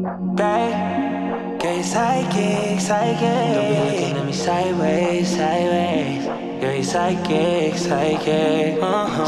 Babe, girl, you psychic, psychic. Don't be looking at me sideways, sideways. Girl, you psychic, psychic.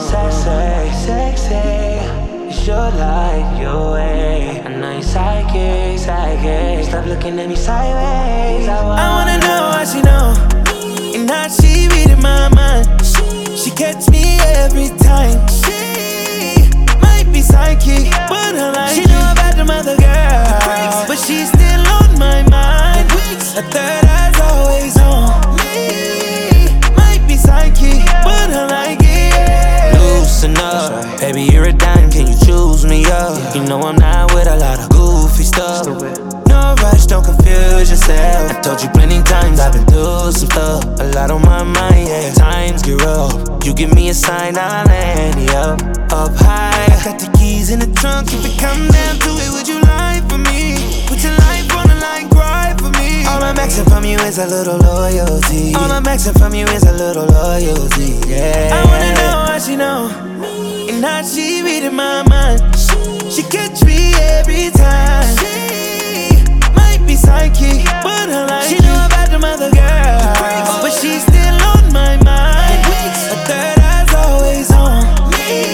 Sexy, sexy. You sure like your way. I know you psychic, psychic. Stop looking at me sideways. I wanna know how she know, and how she reading my mind. She catch me every time. She might be psychic, but I like she know about them other girls, but she's still on my mind. Her third eye's always on me. Might be psychic, but I like it, yeah. Loosen up, right. Baby, you're a dime, can you choose me up? Yeah. You know I'm not with a lot of goofy stuff. No rush, don't confuse yourself. I told you plenty times I've been through some stuff. A lot on my mind, yeah. Times get rough. You give me a sign, I'll land you up high. I got the keys in the trunk. If it come down to it, would you lie for me? Put your life on the line, cry for me. All I'm asking from you is a little loyalty. All I'm asking from you is a little loyalty, yeah. I wanna know how she know, and how she reading my mind. She catch me every time. She might be psychic, but I like she know about them other girls, but she's still on my mind. Her third eye's always on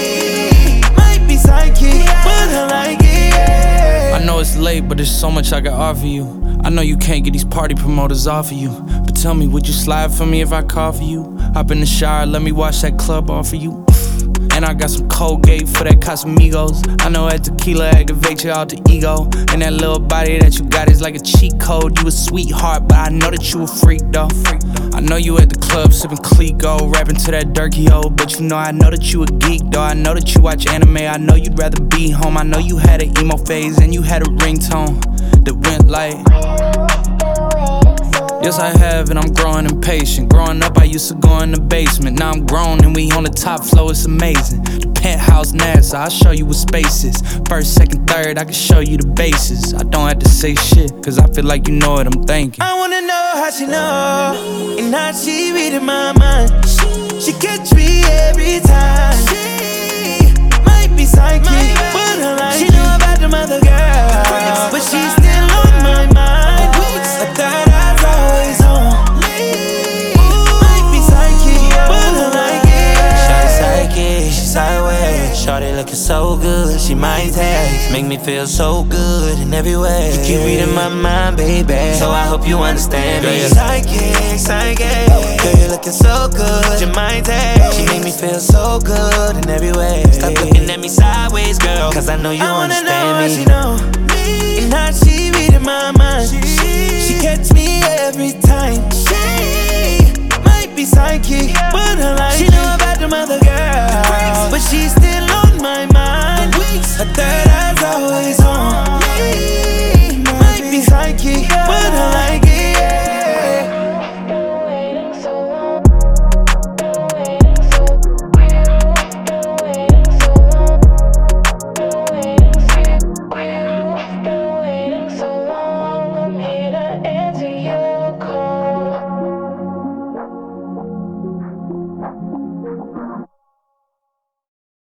me. Might be psychic, but I like it, yeah. I know it's late, but there's so much I can offer you. I know you can't get these party promoters off of you, but tell me, would you slide for me if I call for you? Hop in the shower, let me wash that club off of you. And I got some Colgate for that Casamigos. I know that tequila activates your alter ego. And that little body that you got is like a cheat code. You a sweetheart, but I know that you a freak though. I know you at the club sipping Clico, rapping to that Durkee-O. But you know I know that you a geek though. I know that you watch anime, I know you'd rather be home. I know you had an emo phase and you had a ringtone that went like, yes, I have, and I'm growing impatient. Growing up, I used to go in the basement. Now I'm grown, and we on the top floor, it's amazing. The penthouse NASA, I'll show you what space is. First, second, third, I can show you the bases. I don't have to say shit, cause I feel like you know what I'm thinking. I wanna know how she know, and how she reading my mind. She catch me every time. She might be psychic, but I like she know about them other girls, but she's still on my mind. Her third eye's always on me. Might be psychic, but I like it. Shawty psychic, she sideways. Shawty looking so good, she might taste. Make me feel so good in every way. You keep reading my mind, baby, so I hope you understand me. Girl, you're psychic, psychic. Girl, you're looking so good, your mind taste. She make me feel so good in every way. Stop looking at me sideways, girl, cause I know you understand me. I wanna know how she know,